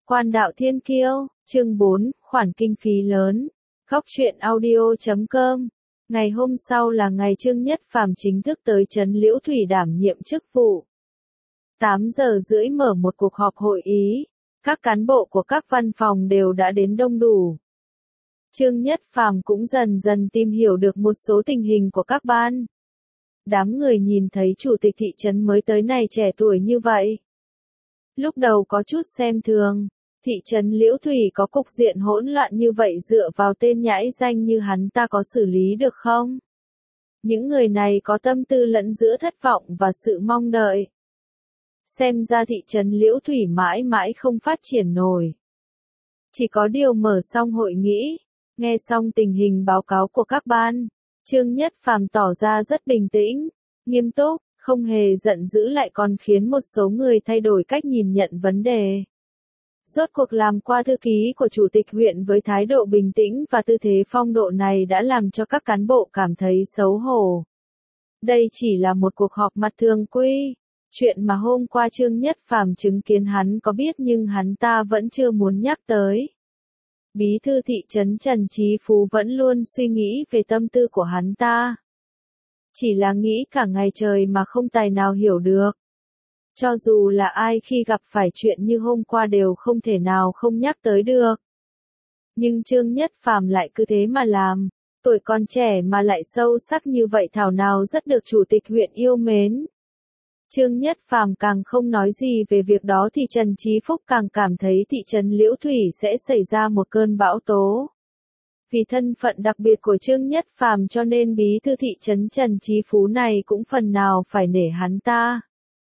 Quan đạo thiên kiêu, chương 4, khoản kinh phí lớn. Góc truyện audio.com. Ngày hôm sau là ngày Trương Nhất Phàm chính thức tới trấn Liễu Thủy đảm nhiệm chức vụ. 8 giờ rưỡi mở một cuộc họp hội ý, các cán bộ của các văn phòng đều đã đến đông đủ. Trương Nhất Phàm cũng dần dần tìm hiểu được một số tình hình của các ban. Đám người nhìn thấy chủ tịch thị trấn mới tới này trẻ tuổi như vậy. Lúc đầu có chút xem thường, thị trấn Liễu Thủy có cục diện hỗn loạn như vậy dựa vào tên nhãi danh như hắn ta có xử lý được không? Những người này có tâm tư lẫn giữa thất vọng và sự mong đợi. Xem ra thị trấn Liễu Thủy mãi mãi không phát triển nổi. Chỉ có điều mở xong hội nghị, nghe xong tình hình báo cáo của các ban, Trương Nhất Phàm tỏ ra rất bình tĩnh, nghiêm túc, không hề giận dữ lại còn khiến một số người thay đổi cách nhìn nhận vấn đề. Rốt cuộc làm qua thư ký của chủ tịch huyện với thái độ bình tĩnh và tư thế phong độ này đã làm cho các cán bộ cảm thấy xấu hổ. Đây chỉ là một cuộc họp mặt thường quy. Chuyện mà hôm qua Trương Nhất Phàm chứng kiến hắn có biết nhưng hắn ta vẫn chưa muốn nhắc tới. Bí thư thị trấn Trần Chí Phú vẫn luôn suy nghĩ về tâm tư của hắn ta. Chỉ là nghĩ cả ngày trời mà không tài nào hiểu được. Cho dù là ai khi gặp phải chuyện như hôm qua đều không thể nào không nhắc tới được. Nhưng Trương Nhất Phàm lại cứ thế mà làm, tuổi còn trẻ mà lại sâu sắc như vậy thảo nào rất được chủ tịch huyện yêu mến. Trương Nhất Phàm càng không nói gì về việc đó thì Trần Chí Phúc càng cảm thấy thị trấn Liễu Thủy sẽ xảy ra một cơn bão tố. Vì thân phận đặc biệt của Trương Nhất Phàm cho nên bí thư thị trấn Trần Chí Phú này cũng phần nào phải nể hắn ta.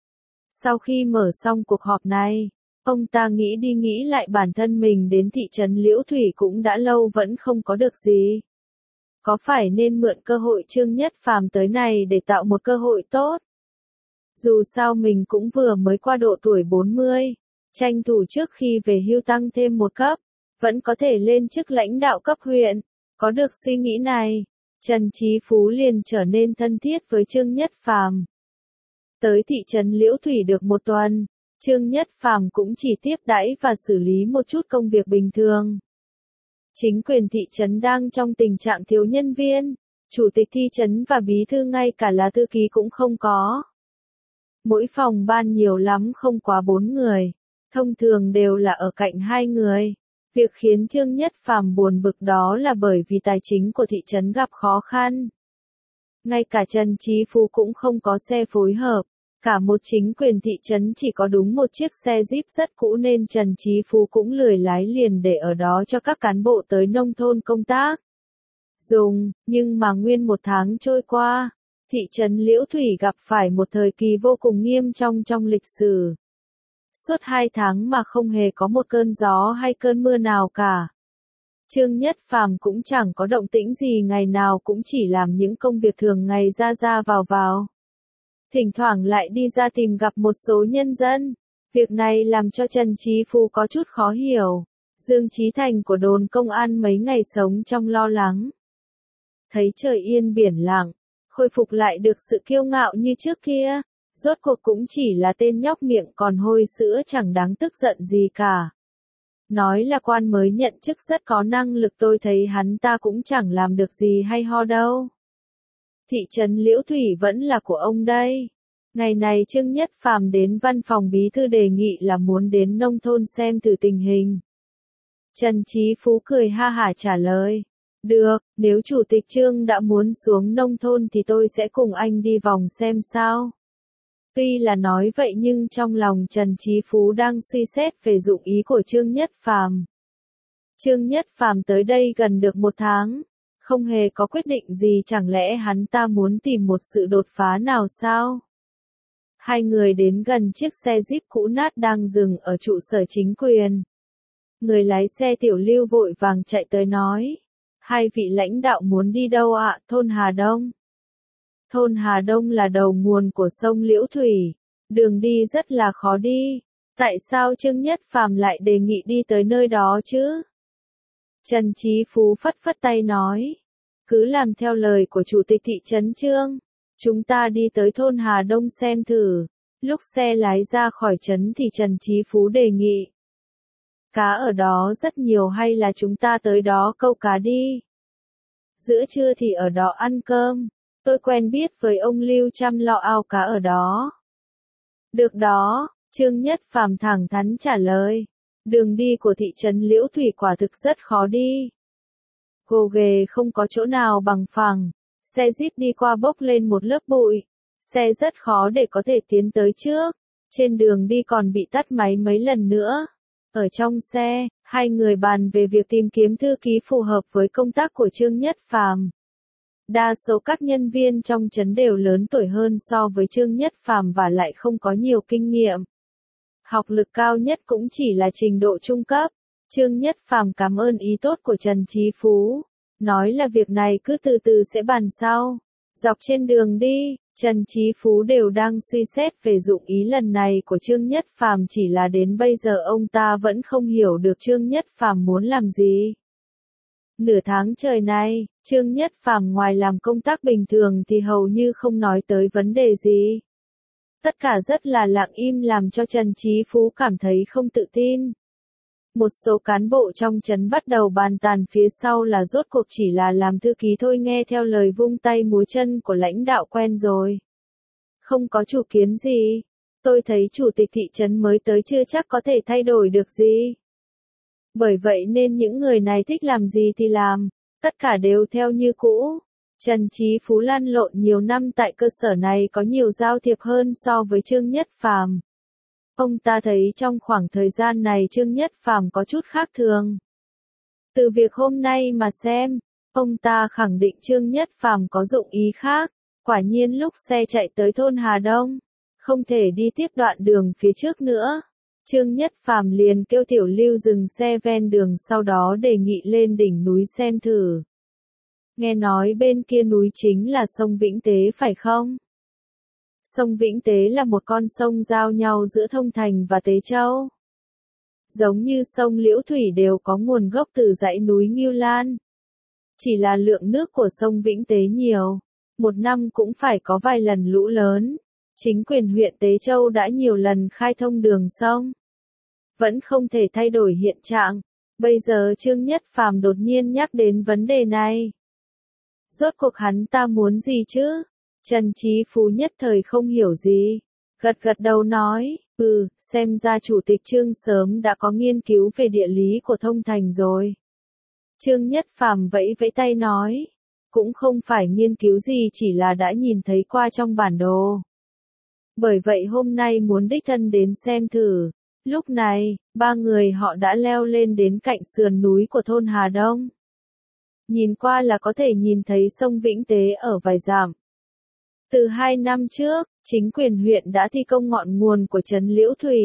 Sau khi mở xong cuộc họp này, ông ta nghĩ đi nghĩ lại bản thân mình đến thị trấn Liễu Thủy cũng đã lâu vẫn không có được gì. Có phải nên mượn cơ hội Trương Nhất Phàm tới này để tạo một cơ hội tốt? Dù sao mình cũng vừa mới qua độ tuổi 40, tranh thủ trước khi về hưu tăng thêm một cấp, vẫn có thể lên chức lãnh đạo cấp huyện. Có được suy nghĩ này, Trần Chí Phú liền trở nên thân thiết với Trương Nhất Phàm. Tới thị trấn Liễu Thủy được một tuần, Trương Nhất Phàm cũng chỉ tiếp đãi và xử lý một chút công việc bình thường. Chính quyền thị trấn đang trong tình trạng thiếu nhân viên, chủ tịch thị trấn và bí thư ngay cả là thư ký cũng không có. Mỗi phòng ban nhiều lắm không quá 4 người, thông thường đều là ở cạnh 2 người. Việc khiến Trương Nhất Phàm buồn bực đó là bởi vì tài chính của thị trấn gặp khó khăn. Ngay cả Trần Chí Phú cũng không có xe phối hợp, cả một chính quyền thị trấn chỉ có đúng một chiếc xe Jeep rất cũ nên Trần Chí Phú cũng lười lái liền để ở đó cho các cán bộ tới nông thôn công tác. Nhưng mà nguyên một tháng trôi qua, thị trấn Liễu Thủy gặp phải một thời kỳ vô cùng nghiêm trọng trong lịch sử. Suốt 2 tháng mà không hề có một cơn gió hay cơn mưa nào cả. Trương Nhất Phàm cũng chẳng có động tĩnh gì, ngày nào cũng chỉ làm những công việc thường ngày ra ra vào. Thỉnh thoảng lại đi ra tìm gặp một số nhân dân. Việc này làm cho Trần Chí Phú có chút khó hiểu. Dương Chí Thành của đồn công an mấy ngày sống trong lo lắng. Thấy trời yên biển lặng, khôi phục lại được sự kiêu ngạo như trước kia. Rốt cuộc cũng chỉ là tên nhóc miệng còn hôi sữa chẳng đáng tức giận gì cả. Nói là quan mới nhận chức rất có năng lực, tôi thấy hắn ta cũng chẳng làm được gì hay ho đâu. Thị trấn Liễu Thủy vẫn là của ông đây. Ngày này Trương Nhất Phàm đến văn phòng bí thư đề nghị là muốn đến nông thôn xem thử tình hình. Trần Chí Phú cười ha hả trả lời. Được, nếu chủ tịch Trương đã muốn xuống nông thôn thì tôi sẽ cùng anh đi vòng xem sao. Tuy là nói vậy nhưng trong lòng Trần Chí Phú đang suy xét về dụng ý của Trương Nhất Phàm. Trương Nhất Phàm tới đây gần được 1 tháng, không hề có quyết định gì, chẳng lẽ hắn ta muốn tìm một sự đột phá nào sao? Hai người đến gần chiếc xe Jeep cũ nát đang dừng ở trụ sở chính quyền. Người lái xe Tiểu Lưu vội vàng chạy tới nói. Hai vị lãnh đạo muốn đi đâu ạ? Thôn Hà Đông. Thôn Hà Đông là đầu nguồn của sông Liễu Thủy. Đường đi rất là khó đi. Tại sao Trương Nhất Phàm lại đề nghị đi tới nơi đó chứ? Trần Chí Phú phất phất tay nói. Cứ làm theo lời của chủ tịch thị trấn Trương. Chúng ta đi tới thôn Hà Đông xem thử. Lúc xe lái ra khỏi trấn thì Trần Chí Phú đề nghị. Cá ở đó rất nhiều hay là chúng ta tới đó câu cá đi? Giữa trưa thì ở đó ăn cơm. Tôi quen biết với ông Lưu chăm lo ao cá ở đó. Được đó, Trương Nhất Phàm thẳng thắn trả lời. Đường đi của thị trấn Liễu Thủy quả thực rất khó đi. Gồ ghề không có chỗ nào bằng phẳng. Xe Jeep đi qua bốc lên một lớp bụi. Xe rất khó để có thể tiến tới trước. Trên đường đi còn bị tắt máy mấy lần nữa. Ở trong xe, hai người bàn về việc tìm kiếm thư ký phù hợp với công tác của Trương Nhất Phàm. Đa số các nhân viên trong trấn đều lớn tuổi hơn so với Trương Nhất Phàm và lại không có nhiều kinh nghiệm. Học lực cao nhất cũng chỉ là trình độ trung cấp. Trương Nhất Phàm cảm ơn ý tốt của Trần Chí Phú, nói là việc này cứ từ từ sẽ bàn sau. Dọc trên đường đi, Trần Chí Phú đều đang suy xét về dụng ý lần này của Trương Nhất Phàm, chỉ là đến bây giờ ông ta vẫn không hiểu được Trương Nhất Phàm muốn làm gì. Nửa tháng trời nay, Trương Nhất Phàm ngoài làm công tác bình thường thì hầu như không nói tới vấn đề gì. Tất cả rất là lặng im làm cho Trần Chí Phú cảm thấy không tự tin. Một số cán bộ trong trấn bắt đầu bàn tán phía sau là rốt cuộc chỉ là làm thư ký thôi, nghe theo lời vung tay múa chân của lãnh đạo quen rồi. Không có chủ kiến gì. Tôi thấy chủ tịch thị trấn mới tới chưa chắc có thể thay đổi được gì. Bởi vậy nên những người này thích làm gì thì làm, tất cả đều theo như cũ. Trần Chí Phú lăn lộn nhiều năm tại cơ sở này có nhiều giao thiệp hơn so với Trương Nhất Phàm. Ông ta thấy trong khoảng thời gian này Trương Nhất Phàm có chút khác thường. Từ việc hôm nay mà xem, ông ta khẳng định Trương Nhất Phàm có dụng ý khác. Quả nhiên lúc xe chạy tới thôn Hà Đông, không thể đi tiếp đoạn đường phía trước nữa. Trương Nhất Phàm liền kêu Tiểu Lưu dừng xe ven đường, sau đó đề nghị lên đỉnh núi xem thử. Nghe nói bên kia núi chính là sông Vĩnh Tế phải không? Sông Vĩnh Tế là một con sông giao nhau giữa Thông Thành và Tế Châu. Giống như sông Liễu Thủy đều có nguồn gốc từ dãy núi Ngưu Lan. Chỉ là lượng nước của sông Vĩnh Tế nhiều, một năm cũng phải có vài lần lũ lớn. Chính quyền huyện Tế Châu đã nhiều lần khai thông đường sông, vẫn không thể thay đổi hiện trạng. Bây giờ Trương Nhất Phàm đột nhiên nhắc đến vấn đề này. Rốt cuộc hắn ta muốn gì chứ? Trần Chí Phú nhất thời không hiểu gì. Gật gật đầu nói, xem ra chủ tịch Trương sớm đã có nghiên cứu về địa lý của Thông Thành rồi. Trương Nhất Phàm vẫy vẫy tay nói, cũng không phải nghiên cứu gì, chỉ là đã nhìn thấy qua trong bản đồ. Bởi vậy hôm nay muốn đích thân đến xem thử. Lúc này, ba người họ đã leo lên đến cạnh sườn núi của thôn Hà Đông. Nhìn qua là có thể nhìn thấy sông Vĩnh Tế ở vài dặm. Từ 2 năm trước, chính quyền huyện đã thi công ngọn nguồn của trấn Liễu Thủy.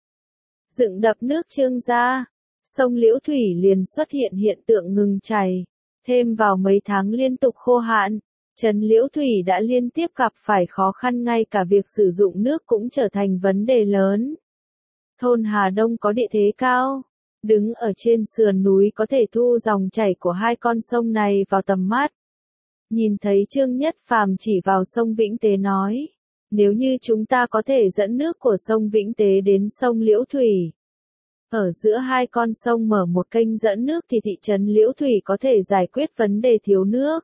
Dựng đập nước Trương gia, sông Liễu Thủy liền xuất hiện hiện tượng ngừng chảy. Thêm vào mấy tháng liên tục khô hạn, trấn Liễu Thủy đã liên tiếp gặp phải khó khăn, ngay cả việc sử dụng nước cũng trở thành vấn đề lớn. Thôn Hà Đông có địa thế cao, đứng ở trên sườn núi có thể thu dòng chảy của hai con sông này vào tầm mắt. Nhìn thấy Trương Nhất Phàm chỉ vào sông Vĩnh Tế nói, nếu như chúng ta có thể dẫn nước của sông Vĩnh Tế đến sông Liễu Thủy, ở giữa hai con sông mở một kênh dẫn nước thì thị trấn Liễu Thủy có thể giải quyết vấn đề thiếu nước.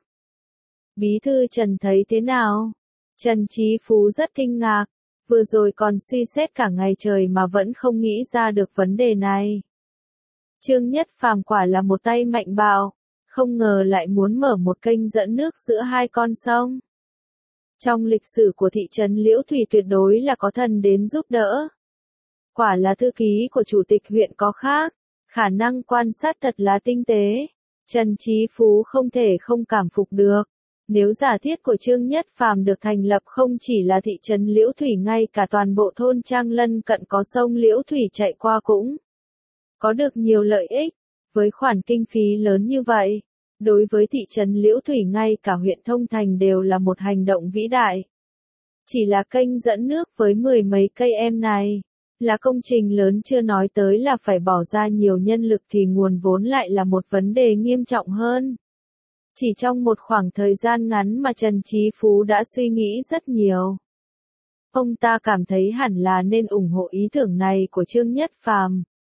Bí thư Trần thấy thế nào? Trần Chí Phú rất kinh ngạc, vừa rồi còn suy xét cả ngày trời mà vẫn không nghĩ ra được vấn đề này. Trương Nhất Phàm quả là một tay mạnh bạo, không ngờ lại muốn mở một kênh dẫn nước giữa hai con sông. Trong lịch sử của thị trấn Liễu Thủy tuyệt đối là có thần đến giúp đỡ. Quả là thư ký của chủ tịch huyện có khác, khả năng quan sát thật là tinh tế. Trần Chí Phú không thể không cảm phục được. Nếu giả thiết của Trương Nhất Phàm được thành lập, không chỉ là thị trấn Liễu Thủy, ngay cả toàn bộ thôn trang lân cận có sông Liễu Thủy chạy qua cũng có được nhiều lợi ích. Với khoản kinh phí lớn như vậy, đối với thị trấn Liễu Thủy ngay cả huyện Thông Thành đều là một hành động vĩ đại. Chỉ là kênh dẫn nước với 10 mấy cây em này, là công trình lớn, chưa nói tới là phải bỏ ra nhiều nhân lực thì nguồn vốn lại là một vấn đề nghiêm trọng hơn. Chỉ trong một khoảng thời gian ngắn mà Trần Chí Phú đã suy nghĩ rất nhiều. Ông ta cảm thấy hẳn là nên ủng hộ ý tưởng này của Trương Nhất Phàm.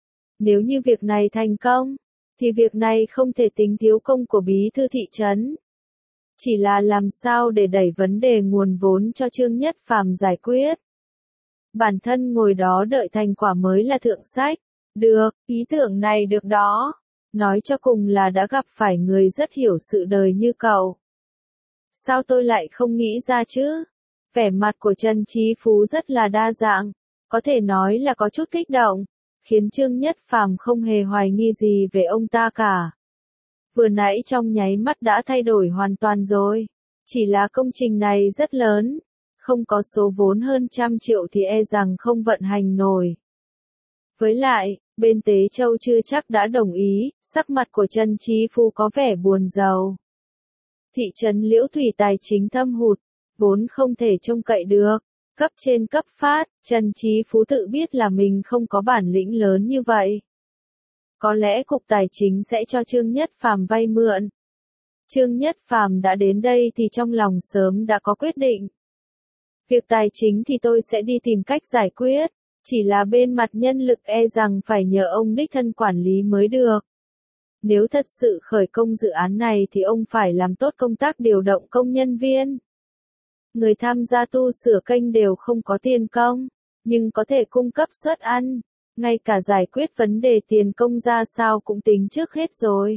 Nếu như việc này thành công, thì việc này không thể tính thiếu công của bí thư thị trấn. Chỉ là làm sao để đẩy vấn đề nguồn vốn cho Trương Nhất Phàm giải quyết. Bản thân ngồi đó đợi thành quả mới là thượng sách. Được, ý tưởng này được đó. Nói cho cùng là đã gặp phải người rất hiểu sự đời như cậu. Sao tôi lại không nghĩ ra chứ? Vẻ mặt của Trần Chí Phú rất là đa dạng, có thể nói là có chút kích động, khiến Trương Nhất Phàm không hề hoài nghi gì về ông ta cả. Vừa nãy trong nháy mắt đã thay đổi hoàn toàn rồi. Chỉ là công trình này rất lớn, không có số vốn hơn 100 triệu thì e rằng không vận hành nổi. Với lại, bên Tế Châu chưa chắc đã đồng ý, sắc mặt của Trần Chí Phú có vẻ buồn rầu. Thị trấn Liễu Thủy tài chính thâm hụt, vốn không thể trông cậy được. Cấp trên cấp phát, Trần Chí Phú tự biết là mình không có bản lĩnh lớn như vậy. Có lẽ Cục Tài chính sẽ cho Trương Nhất Phàm vay mượn. Trương Nhất Phàm đã đến đây thì trong lòng sớm đã có quyết định. Việc tài chính thì tôi sẽ đi tìm cách giải quyết, chỉ là bên mặt nhân lực e rằng phải nhờ ông đích thân quản lý mới được. Nếu thật sự khởi công dự án này thì ông phải làm tốt công tác điều động công nhân viên. Người tham gia tu sửa kênh đều không có tiền công, nhưng có thể cung cấp suất ăn, ngay cả giải quyết vấn đề tiền công ra sao cũng tính trước hết rồi.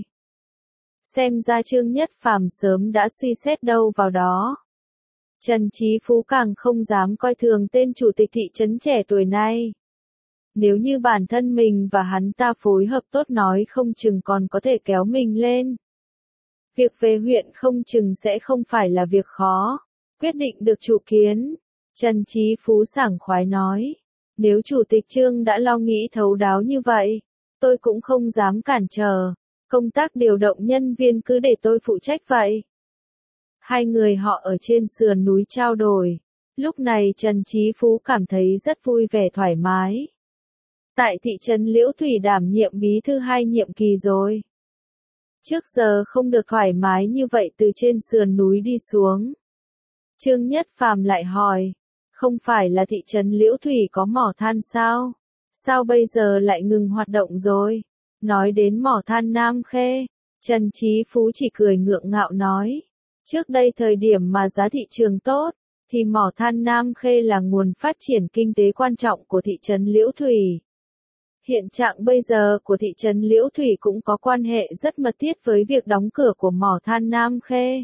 Xem ra Trương Nhất Phàm sớm đã suy xét đâu vào đó. Trần Chí Phú càng không dám coi thường tên chủ tịch thị trấn trẻ tuổi này. Nếu như bản thân mình và hắn ta phối hợp tốt nói không chừng còn có thể kéo mình lên. Việc về huyện không chừng sẽ không phải là việc khó. Quyết định được chủ kiến. Trần Chí Phú sảng khoái nói. Nếu chủ tịch Trương đã lo nghĩ thấu đáo như vậy, tôi cũng không dám cản trở. Công tác điều động nhân viên cứ để tôi phụ trách vậy. Hai người họ ở trên sườn núi trao đổi. Lúc này Trần Chí Phú cảm thấy rất vui vẻ thoải mái. Tại thị trấn Liễu Thủy đảm nhiệm bí thư 2 nhiệm kỳ rồi. Trước giờ không được thoải mái như vậy từ trên sườn núi đi xuống. Trương Nhất Phàm lại hỏi, không phải là thị trấn Liễu Thủy có mỏ than sao? Sao bây giờ lại ngừng hoạt động rồi? Nói đến mỏ than Nam Khê, Trần Chí Phú chỉ cười ngượng ngạo nói. Trước đây thời điểm mà giá thị trường tốt, thì mỏ than Nam Khê là nguồn phát triển kinh tế quan trọng của thị trấn Liễu Thủy. Hiện trạng bây giờ của thị trấn Liễu Thủy cũng có quan hệ rất mật thiết với việc đóng cửa của mỏ than Nam Khê.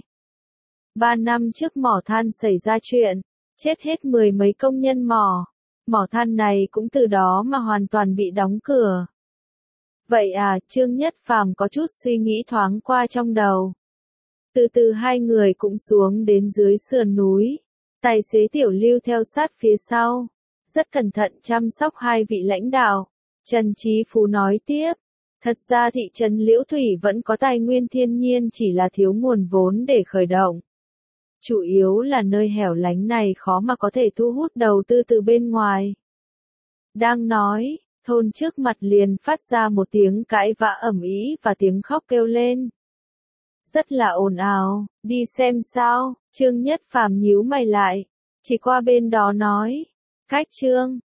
3 năm trước mỏ than xảy ra chuyện, chết hết 10 mấy công nhân mỏ. Mỏ than này cũng từ đó mà hoàn toàn bị đóng cửa. Vậy à, Trương Nhất Phàm có chút suy nghĩ thoáng qua trong đầu. Từ từ hai người cũng xuống đến dưới sườn núi. Tài xế Tiểu Lưu theo sát phía sau. Rất cẩn thận chăm sóc hai vị lãnh đạo. Trần Chí Phú nói tiếp. Thật ra thị trấn Liễu Thủy vẫn có tài nguyên thiên nhiên chỉ là thiếu nguồn vốn để khởi động. Chủ yếu là nơi hẻo lánh này khó mà có thể thu hút đầu tư từ bên ngoài. Đang nói, thôn trước mặt liền phát ra một tiếng cãi vã ầm ĩ và tiếng khóc kêu lên. Rất là ồn ào, đi xem sao, Trương Nhất Phàm nhíu mày lại, chỉ qua bên đó nói. Cách Trương,